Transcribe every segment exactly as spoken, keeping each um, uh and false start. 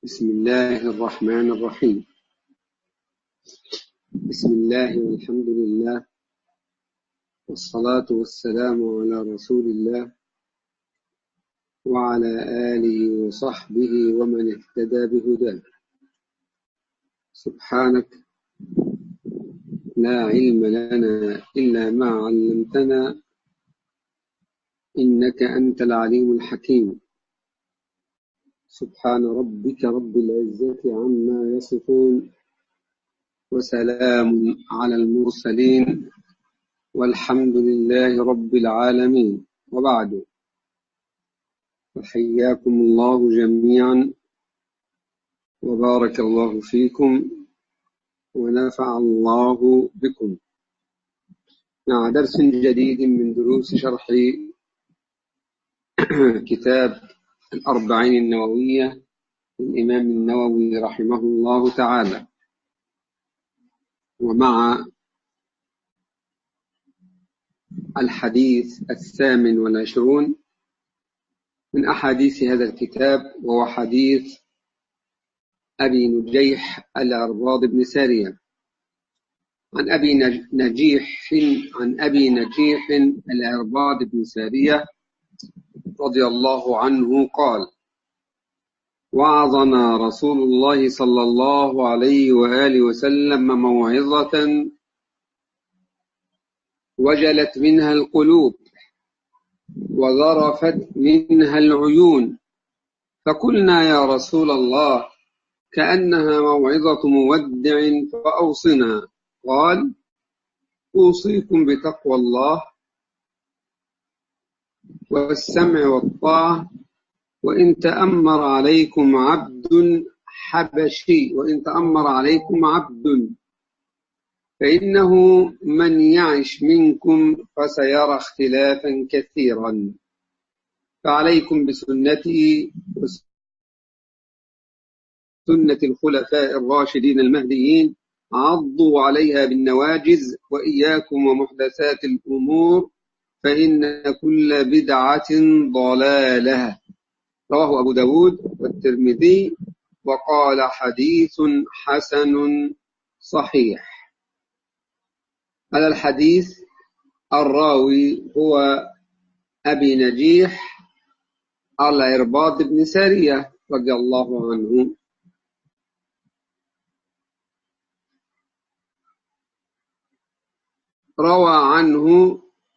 بسم الله الرحمن الرحيم. بسم الله والحمد لله والصلاة والسلام على رسول الله وعلى آله وصحبه ومن اهتدى بهداه. سبحانك لا علم لنا إلا ما علمتنا إنك أنت العليم الحكيم. سبحان ربك رب العزة عما يصفون وسلام على المرسلين والحمد لله رب العالمين. وبعد، فحياكم الله جميعا وبارك الله فيكم ونفع الله بكم مع درس جديد من دروس شرح كتاب الأربعين النووية للإمام النووي رحمه الله تعالى، ومع الحديث الثامن والعشرون من أحاديث هذا الكتاب، وهو حديث أبي نجيح العرباض بن سارية عن أبي نجيح عن أبي نجيح العرباض بن سارية رضي الله عنه قال: وعظنا رسول الله صلى الله عليه وآله وسلم موعظة وجلت منها القلوب وذرفت منها العيون، فقلنا يا رسول الله كأنها موعظة مودع فأوصنا. قال: أوصيكم بتقوى الله والسمع والطاعة، وإن تأمر عليكم عبد حبشي وإن تأمر عليكم عبد فإنه من يعش منكم فسيرى اختلافا كثيرا، فعليكم بسنتي وسنة الخلفاء الراشدين المهديين، عضوا عليها بالنواجذ، وإياكم ومحدثات الأمور فإن كل بدعة ضلالة. رواه أبو داود والترمذي وقال حديث حسن صحيح. هذا الحديث الراوي هو أبي نجيح العرباض بن سارية رضي الله عنه. روى عنه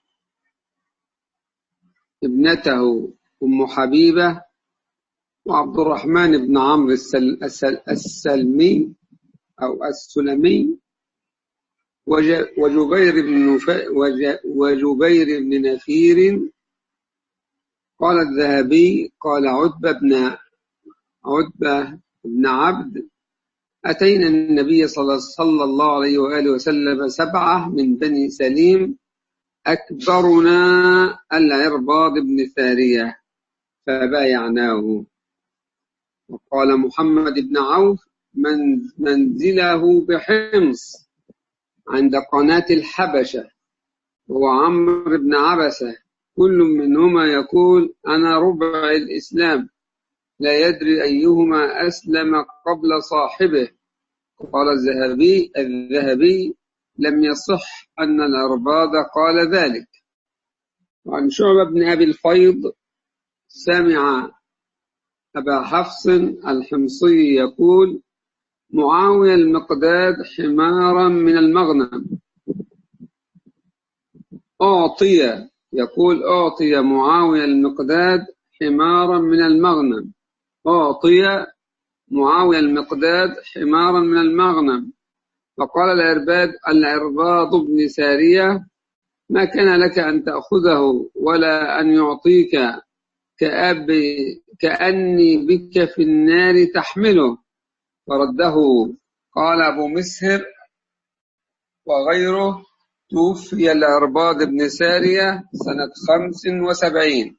ابنته أم حبيبة وعبد الرحمن بن عمرو السل... السل... السلمي أو السلمي وج... وجبير بن نف... وج... وجبير بن نفير. قال الذهبي قال عتبة بن عتبة بن عبد: أتينا النبي صلى الله عليه وآله وسلم سبعة من بني سليم أكبرنا العرباض بن سارية فبايعناه. وقال محمد بن عوف: من منزله بحمص عند قناة الحبشة، وهو عمرو بن عبسة، كل منهما يقول أنا ربع الإسلام، لا يدري أيهما أسلم قبل صاحبه. قال الذهبي الذهبي لم يصح أن العرباض قال ذلك. وعن شعبة بن أبي الفيض سمع أبا حفص الحمصي يقول: معاوية المقداد حمارا من المغنم أعطي يقول أعطي معاوية المقداد حمارا من المغنم أعطي معاوية المقداد حمارا من المغنم. فقال العرباد العرباض بن سارية: ما كان لك أن تأخذه ولا أن يعطيك كأب كأني بك في النار تحمله. فرده. قال أبو مسهر وغيره: توفي العرباض بن سارية سنة خمس وسبعين.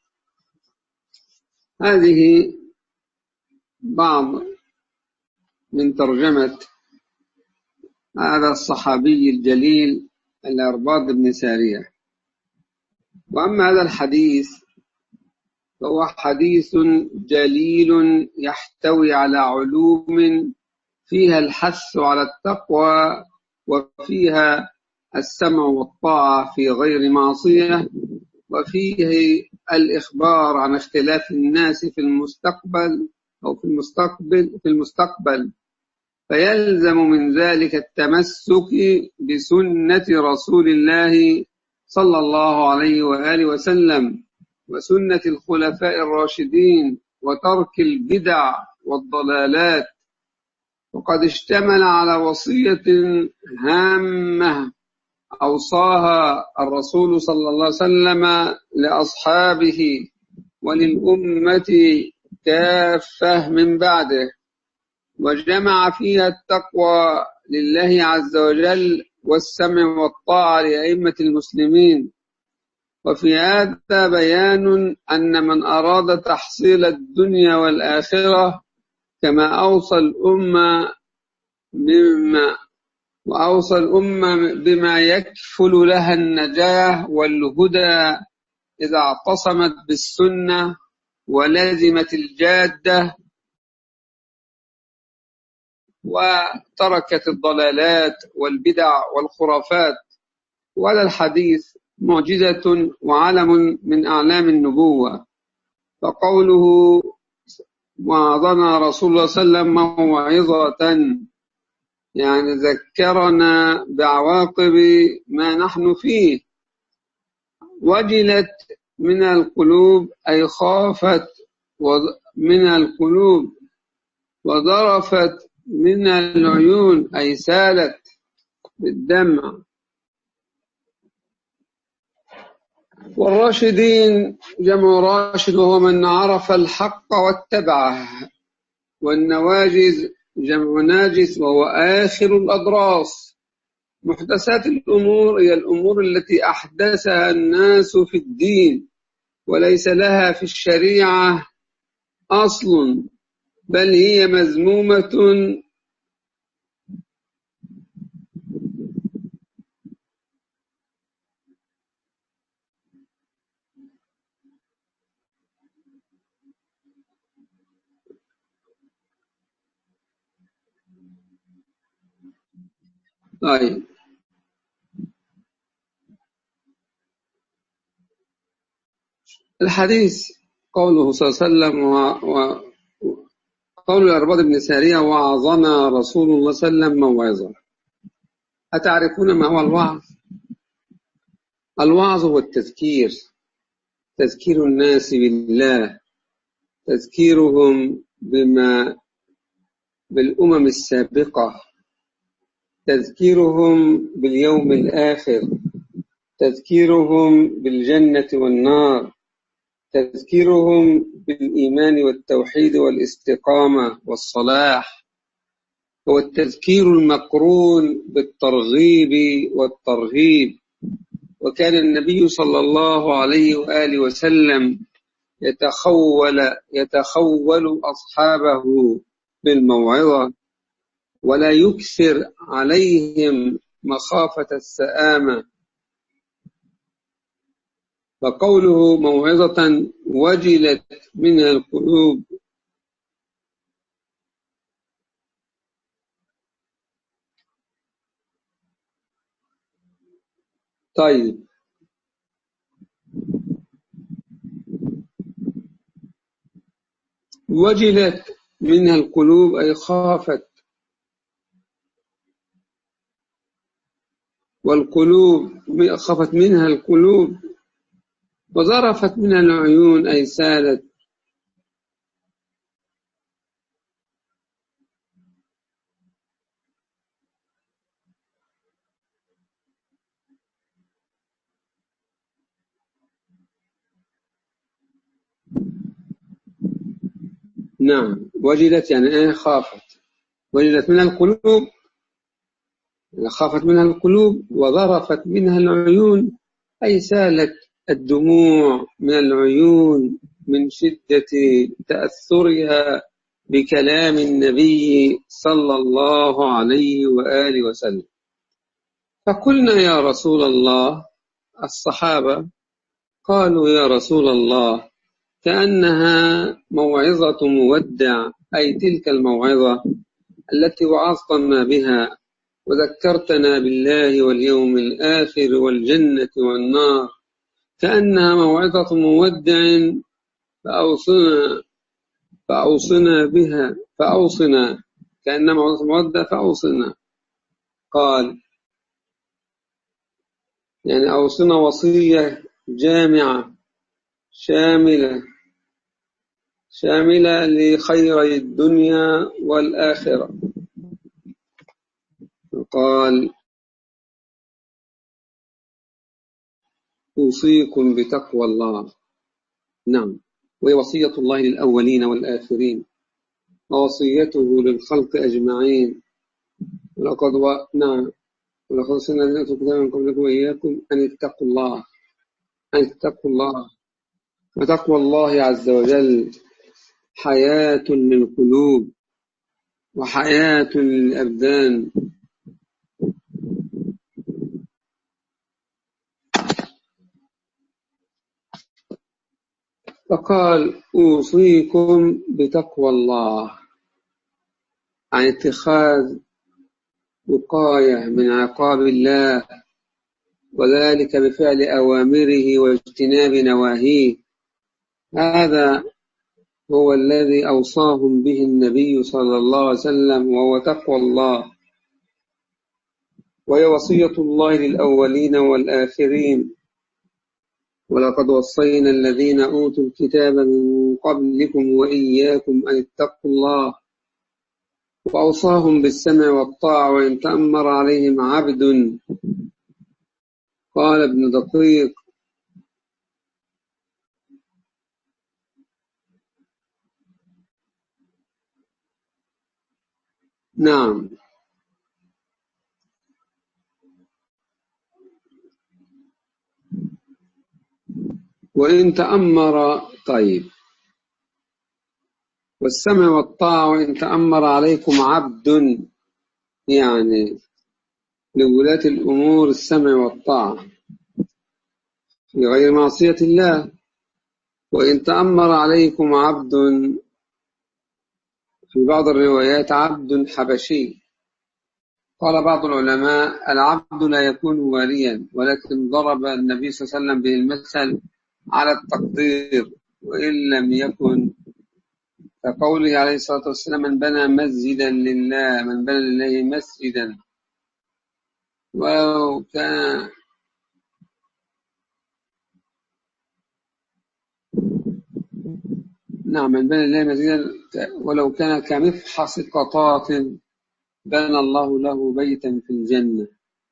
هذه بعض من ترجمة هذا الصحابي الجليل العرباض بن سارية. وأما هذا الحديث فهو حديث جليل يحتوي على علوم فيها الحث على التقوى، وفيها السمع والطاعة في غير معصية، وفيه الإخبار عن اختلاف الناس في المستقبل أو في المستقبل في المستقبل فيلزم من ذلك التمسك بسنة رسول الله صلى الله عليه وآله وسلم وسنة الخلفاء الراشدين، وترك البدع والضلالات. وقد اشتمل على وصية هامة أوصاها الرسول صلى الله عليه وسلم لأصحابه وللأمة كافة من بعده، وجمع فيها التقوى لله عز وجل والسمع والطاعة لأئمة المسلمين. وفي هذا بيان أن من أراد تحصيل الدنيا والآخرة كما أوصى الأمة بما وأوصى الأمة بما يكفل لها النجاة والهدى إذا اعتصمت بالسنة ولازمت الجادة وتركت الضلالات والبدع والخرافات. ولا الحديث معجزة وعلم من أعلام النبوة. فقوله وعظنا رسول الله صلى الله عليه وسلم موعظة يعني ذكرنا بعواقب ما نحن فيه. وجلت من القلوب أي خافت من القلوب، وضرفت من العيون أي سالت بالدمع. والراشدين جمع راشد وهو من عرف الحق واتبعه. والنواجز جمع ناجس وهو آخر الأضراس. محدثات الأمور هي الأمور التي أحدثها الناس في الدين وليس لها في الشريعة أصل، بل هي مذمومة طيب. الحديث قوله صلى الله عليه وسلم وقول الأرباض بن سارية وعظنا رسول الله صلى الله عليه وسلم موعظة. أتعرفون ما هو الوعظ؟ الوعظ هو التذكير، تذكير الناس بالله، تذكيرهم بما بالأمم السابقة، تذكيرهم باليوم الآخر، تذكيرهم بالجنة والنار، تذكيرهم بالإيمان والتوحيد والاستقامة والصلاح. هو التذكير المقرون بالترغيب والترهيب. وكان النبي صلى الله عليه وآله وسلم يتخول يتخول أصحابه بالموعظة ولا يكثر عليهم مخافة السآمة. فقوله موعظة وجلت منها القلوب. طيب، وجلت منها القلوب أي خافت، والقلوب خافت منها القلوب، وظرفت منها العيون أي سالت. نعم، وجلت يعني ايه خافت. وجلت منها القلوب خافت منها القلوب، وظرفت منها العيون أي سالت الدموع من العيون من شدة تأثرها بكلام النبي صلى الله عليه وآله وسلم. فقلنا يا رسول الله، الصحابة قالوا يا رسول الله كأنها موعظة مودع، أي تلك الموعظة التي وعظتنا بها وذكرتنا بالله واليوم الآخر والجنة والنار، كأنها موعظة مودع فأوصنا فأوصنا بها فأوصنا كأنها موعظة مودع فأوصنا. قال يعني أوصنا وصية جامعة شاملة شاملة لخيري الدنيا والآخرة. قال أوصيكم بتقوى الله. نعم، وهي وصية الله للأولين والآخرين ووصيته للخلق أجمعين. ولقد و... نعم ولقد وصينا الذين أوتوا الكتاب من قبلكم وإياكم أن اتقوا الله أن اتقوا الله وتقوى الله عز وجل حياة للقلوب وحياة للأبدان. فقال أوصيكم بتقوى الله عن اتخاذ وقاية من عقاب الله، وذلك بفعل أوامره واجتناب نواهيه. هذا هو الذي أوصاهم به النبي صلى الله عليه وسلم، وهو تقوى الله، وهي وصية الله للأولين والآخرين. ولقد وصينا الذين أوتوا الكتاب من قبلكم وإياكم أن اتقوا الله، وأوصاهم بالسمع والطاعة وإن تأمر عليهم عبد. قال ابن دقيق نعم وإن تأمر طيب والسمع والطاعة وإن تأمر عليكم عبد، يعني لولاة الأمور السمع والطاعة في غير معصية الله. وإن تأمر عليكم عبد في بعض الروايات عبد حبشي. قال بعض العلماء العبد لا يكون واليا، ولكن ضرب النبي صلى الله عليه وسلم به المثل على التقدير، وإن لم يكن كقوله عليه الصلاة والسلام من بنى مسجدا لله من بنى لله مسجدا ولو كان نعم من بنى لله مسجدا ولو كان كمفحص قطاط بنى الله له بيتا في الجنة.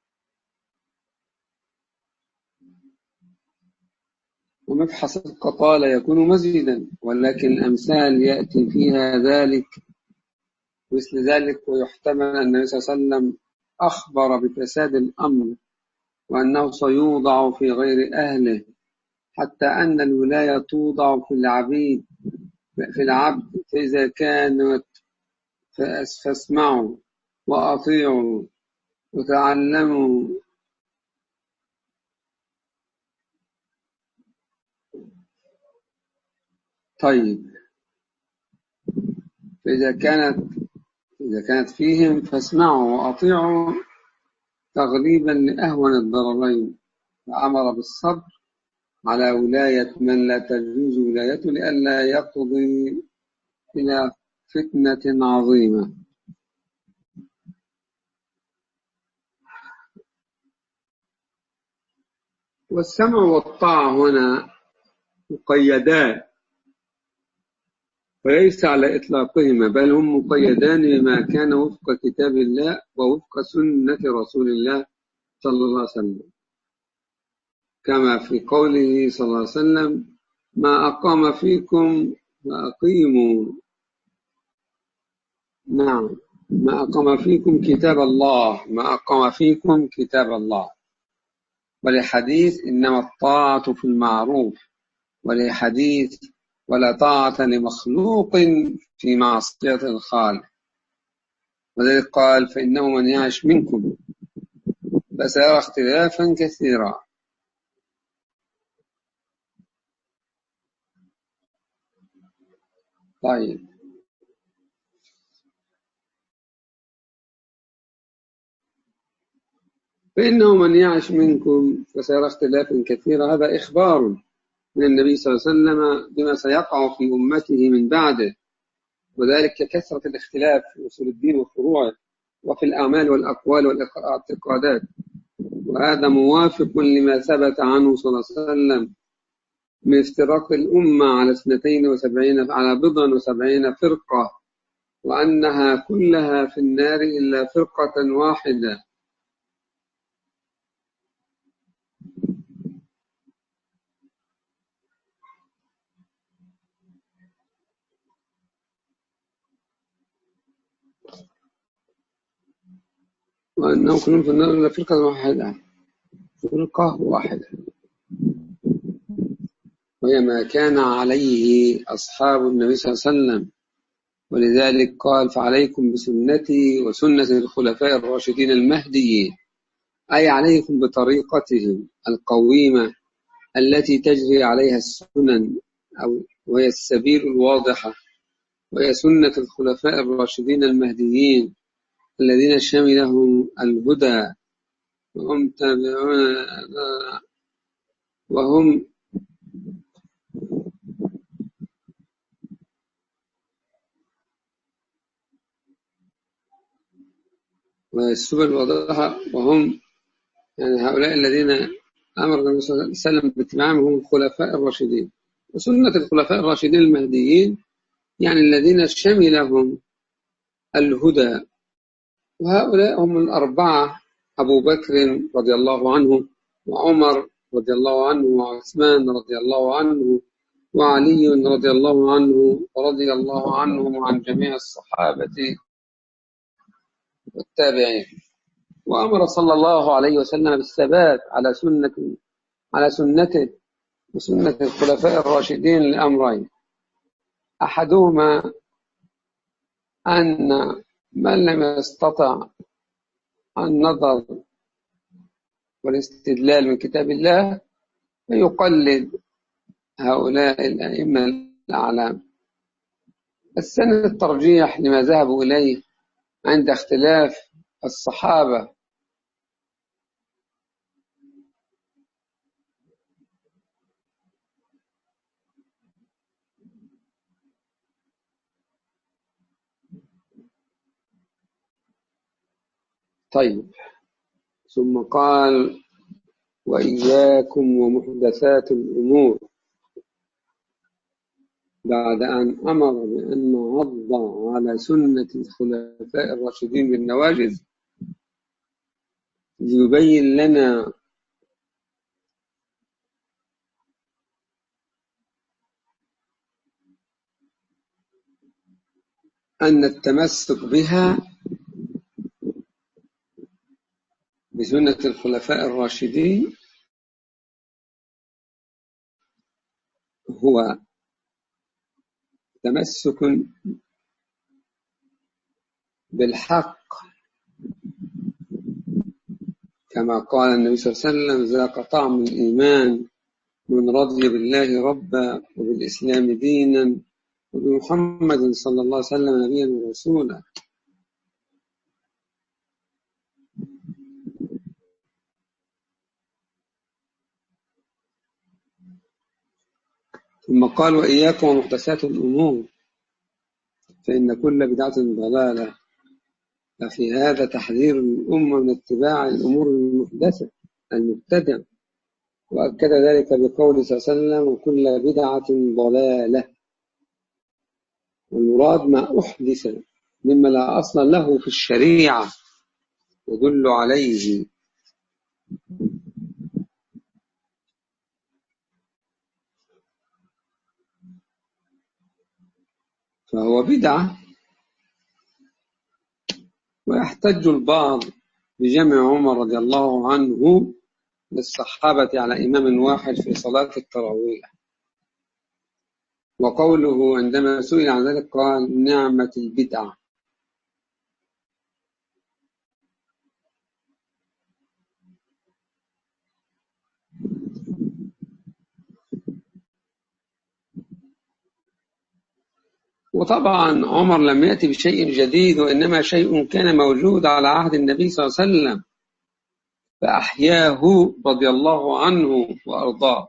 ومفحص القطاع لا يكون مسجدا، ولكن الأمثال يأتي فيها ذلك مثل ذلك. ويحتمل أن النبي صلى الله عليه وسلم أخبر بفساد الأمر وأنه سيوضع في غير أهله، حتى أن الولاية توضع في العبيد في العبد. فإذا كانت فاسمعوا وأطيعوا وتعلموا. طيب فإذا كانت إذا كانت فيهم فاسمعوا وأطيعوا تغليبا لأهون الضررين، فأمر بالصبر على ولاية من لا تجوز ولايته لئلا يقضي إلى فتنة عظيمة. والسمع والطاعة هنا مقيدان، وليس على إطلاقهما، بل هم مقيدان بما كان وفق كتاب الله ووفق سنة رسول الله صلى الله عليه وسلم، كما في قوله صلى الله عليه وسلم ما أقام فيكم فأقيموا. نعم ما أقام فيكم كتاب الله ما أقام فيكم كتاب الله. ولحديث إنما الطاعة في المعروف، ولحديث ولا طاعة لمخلوق في معصية الخالق. وذلك قال فإنه من يعش منكم فسيرى اختلافا كثيرا. طيب، فإنه من يعش منكم فسيرى اختلافا كثيرا. هذا إخبار من النبي صلى الله عليه وسلم بما سيقع في أمته من بعده، وذلك كثرة الاختلاف في أصول الدين وفروعه، وفي الأعمال والأقوال والاعتقادات. وهذا موافق لما ثبت عنه صلى الله عليه وسلم من افتراق الأمة على اثنتين وسبعين على بضع وسبعين فرقة، وأنها كلها في النار إلا فرقة واحدة. وأنهم كلهم في النار إلا فرقة واحدة، فرقة واحدة، وهي ما كان عليه أصحاب النبي صلى الله عليه وسلم. ولذلك قال: فعليكم بسنتي وسنة الخلفاء الراشدين المهديين، أي عليكم بطريقتهم القويمة التي تجري عليها السنن، أو وهي السبيل الواضحة، وهي سنة الخلفاء الراشدين المهديين الذين شملهم الهدى، وهم تابعون وهم والسبل الواضحة، وهم يعني هؤلاء الذين أمر النبي صلى الله عليه وسلم باتباعهم هم الخلفاء الراشدين. وسنة الخلفاء الراشدين المهديين يعني الذين شملهم الهدى، وهؤلاء هم الأربعة: أبو بكر رضي الله عنه، وعمر رضي الله عنه، وعثمان رضي الله عنه، وعلي رضي الله عنه، ورضي الله عنهم وعن جميع الصحابة والتابعين. وأمر صلى الله عليه وسلم بالثبات على سنة على سنته وسنة الخلفاء الراشدين لأمرين: أحدهما أن من لم يستطع النظر والاستدلال من كتاب الله فيقلد هؤلاء الأئمة الأعلام. الثاني الترجيح لما ذهبوا إليه عند اختلاف الصحابة. طيب، ثم قال: وإياكم ومحدثات الأمور، بعد أن أمر بأن نعض على سنة الخلفاء الراشدين بالنواجذ، ليبين لنا أن التمسك بها بسنة الخلفاء الراشدين هو تمسك بالحق، كما قال النبي صلى الله عليه وسلم: ذاق طعم الإيمان من رضي بالله ربا وبالإسلام دينا وبمحمد صلى الله عليه وسلم نبيا ورسولا. ثم قال: وإياكم ومحدثات الأمور، فإن كل بدعة ضلالة. ففي هذا تحذير الأمة من اتباع الأمور المحدثة المبتدع، وأكد ذلك بقوله صلى الله عليه وسلم: وكل بدعة ضلالة. والمراد ما أحدث مما لا أصل له في الشريعة يدل عليه. فهو بدعة. ويحتج البعض بجمع عمر رضي الله عنه للصحابة على إمام واحد في صلاة التراويح، وقوله عندما سئل عن ذلك قال: نعمة البدعة. وطبعا عمر لم يأتي بشيء جديد، وإنما شيء كان موجود على عهد النبي صلى الله عليه وسلم فأحياه رضي الله عنه وأرضاه،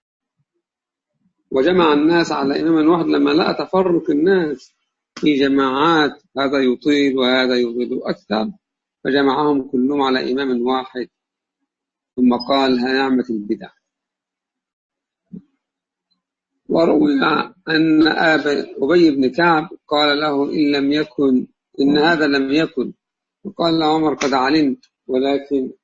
وجمع الناس على إمام واحد لما لقى تفرق الناس في جماعات، هذا يطيل وهذا يطيل أكثر، فجمعهم كلهم على إمام واحد، ثم قال ها نعمة البدع. وروي أن أبي بن كعب قال له إن لم يكن إن هذا لم يكن، وقال له عمر قد علمت، ولكن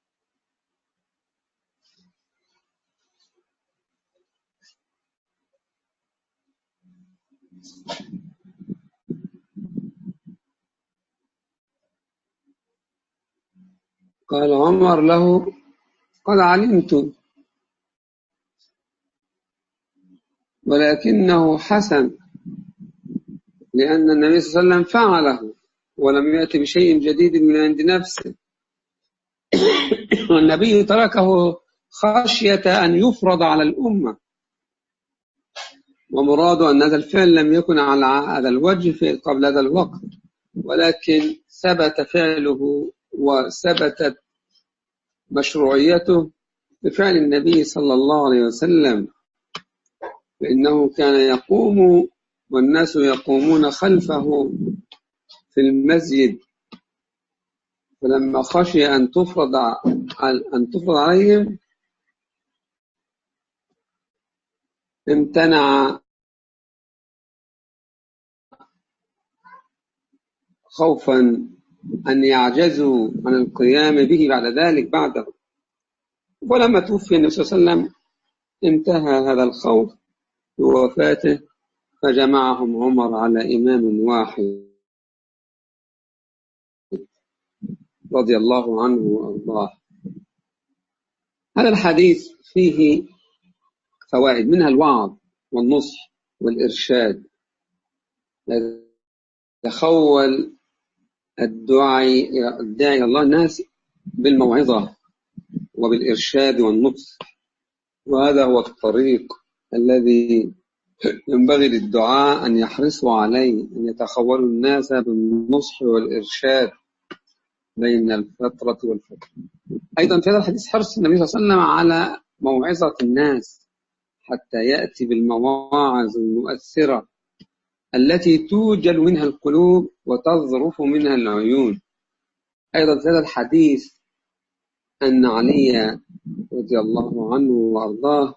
قال عمر له قد علمت، ولكنه حسن، لأن النبي صلى الله عليه وسلم فعله ولم يأتي بشيء جديد من عند نفسه، والنبي تركه خشية أن يفرض على الأمة، ومراد أن هذا الفعل لم يكن على هذا الوجه في قبل هذا الوقت، ولكن ثبت فعله وثبتت مشروعيته بفعل النبي صلى الله عليه وسلم، فإنه كان يقوم والناس يقومون خلفه في المسجد، فلما خشي أن تفرض أن تفرض عليهم امتنع خوفا أن يعجزوا عن القيام به بعد ذلك بعده. ولما توفي النبي صلى الله عليه وسلم انتهى هذا الخوف بوفاته، فجمعهم عمر على إمام واحد رضي الله عنه وأرضاه. هذا الحديث فيه فوائد، منها الوعظ والنصح والإرشاد، يتخول الداعي إلى الله الناس بالموعظة وبالإرشاد والنصح، وهذا هو الطريق الذي ينبغي للدعاء أن يحرصوا عليه، أن يتخولوا الناس بالنصح والإرشاد بين الفترة والفترة. أيضا في هذا الحديث حرص النبي صلى الله عليه وسلم على موعظة الناس حتى يأتي بالمواعظ المؤثرة التي توجل منها القلوب وتظرف منها العيون. أيضا في هذا الحديث أن علي رضي الله عنه وأرضاه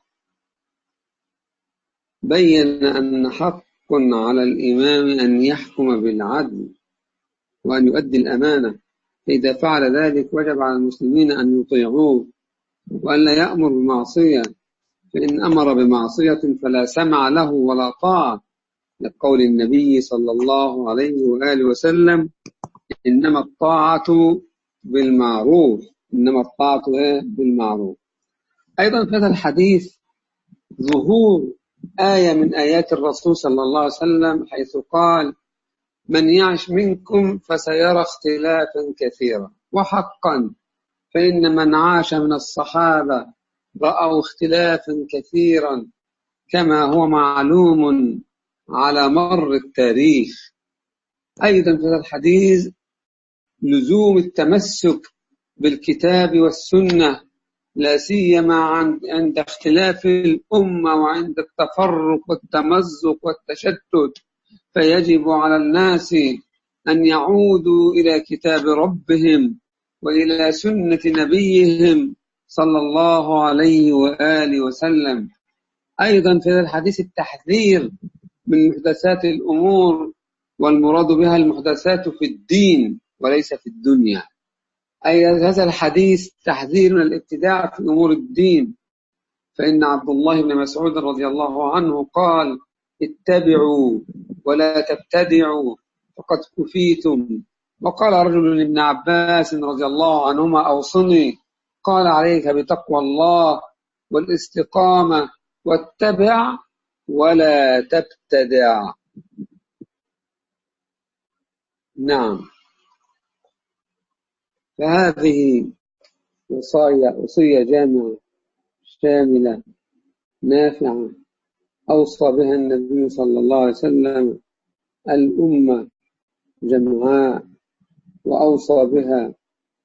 بين أن حق على الإمام أن يحكم بالعدل وأن يؤدي الأمانة، فإذا فعل ذلك وجب على المسلمين أن يطيعوه وأن لا يأمر بمعصية، فإن أمر بمعصية فلا سمع له ولا طاعة، لقول النبي صلى الله عليه وآله وسلم إنما الطاعة بالمعروف إنما الطاعة بالمعروف. أيضا في هذا الحديث ظهور آية من آيات الرسول صلى الله عليه وسلم، حيث قال من يعش منكم فسيرى اختلافا كثيرا، وحقا فإن من عاش من الصحابة رأوا اختلافا كثيرا كما هو معلوم على مر التاريخ. أيضا في هذا الحديث لزوم التمسك بالكتاب والسنة، لا سيما عند اختلاف الأمة وعند التفرق والتمزق والتشتت، فيجب على الناس أن يعودوا إلى كتاب ربهم وإلى سنة نبيهم صلى الله عليه وآله وسلم. أيضا في هذا الحديث التحذير من محدثات الأمور، والمراد بها المحدثات في الدين وليس في الدنيا. أي هذا الحديث تحذير من الابتداع في أمور الدين، فإن عبد الله بن مسعود رضي الله عنه قال اتبعوا ولا تبتدعوا فقد كفيتم. وقال رجل لابن عباس رضي الله عنهما أوصني، قال عليك بتقوى الله والاستقامة واتبع ولا تبتدع. نعم، فهذه وصايا وصية جامعة شاملة نافعة أوصى بها النبي صلى الله عليه وسلم الأمة جمعاء، وأوصى بها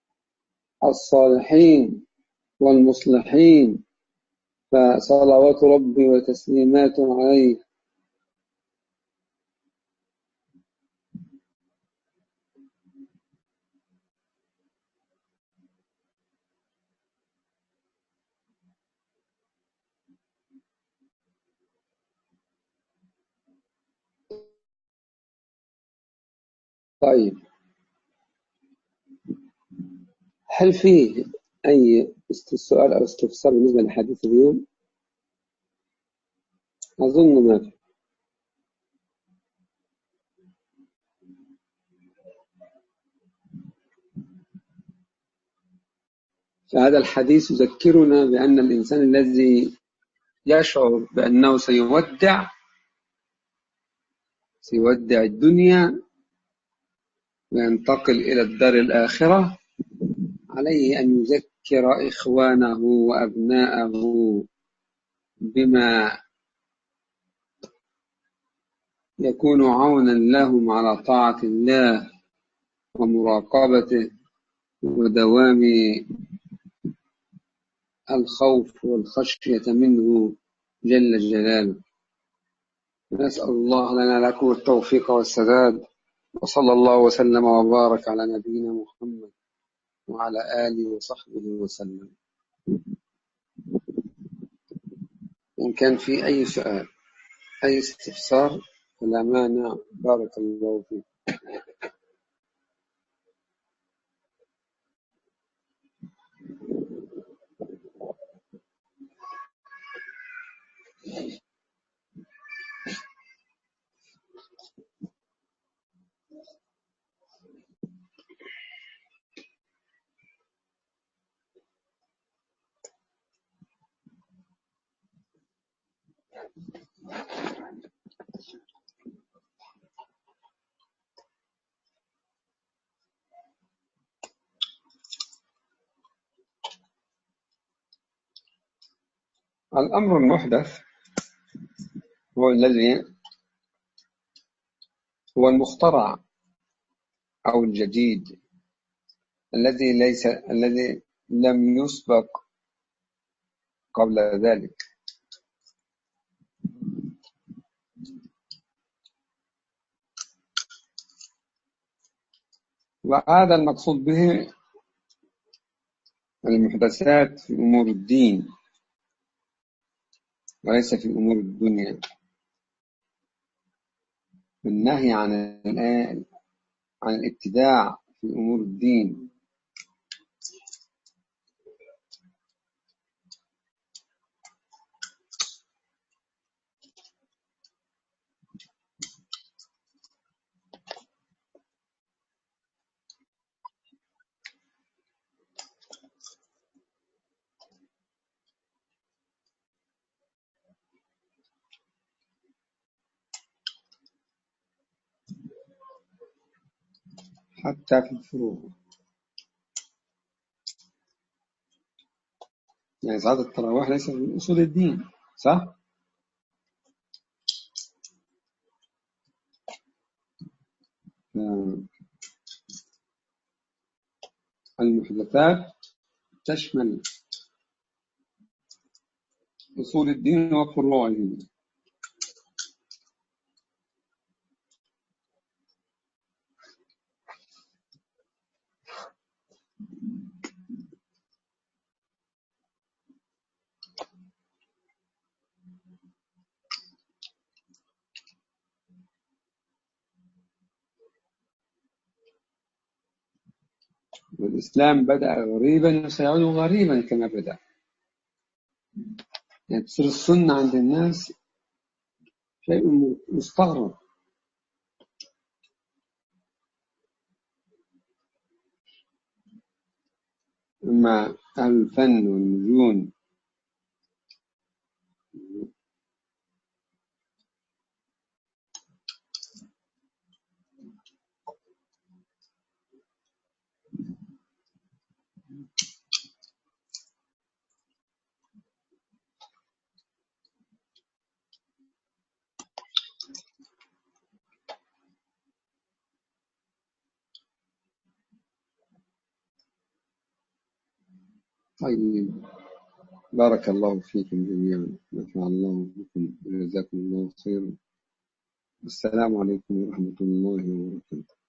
الصالحين والمصلحين، فصلوات ربي وتسليماته عليه. طيب، هل فيه أي سؤال أو استفسار بالنسبة لحديث اليوم؟ أظن ما في. فهذا الحديث يذكرنا بأن الإنسان الذي يشعر بأنه سيودع سيودع الدنيا وينتقل إلى الدار الآخرة، عليه أن يذكر إخوانه وأبناءه بما يكون عونا لهم على طاعة الله ومراقبته ودوام الخوف والخشية منه جل جلاله. نسأل الله لنا لكم التوفيق والسداد، وصلى الله وسلم وبارك على نبينا محمد وعلى آله وصحبه وسلم. إن كان في أي سؤال أي استفسار فلا مانع. بارك الله فيك. الأمر المحدث هو الذي هو المخترع أو الجديد الذي ليس الذي لم يسبق قبل ذلك. وهذا المقصود به المحدثات في أمور الدين وليس في أمور الدنيا. النهي عن عن الابتداع في أمور الدين. حتى في الفروع، يعني صلاة التراويح ليس من أصول الدين، صح؟ المحدثات تشمل أصول الدين وفروعه. والإسلام بدأ غريبا وسيعود غريبا كما بدأ. يعني تصير السنة عند الناس شيء مستغرب. أما أهل الفن والنجوم طيب، بارك الله فيكم جميعا، نفع الله بكم، جزاكم الله خيرا. السلام عليكم ورحمة الله وبركاته.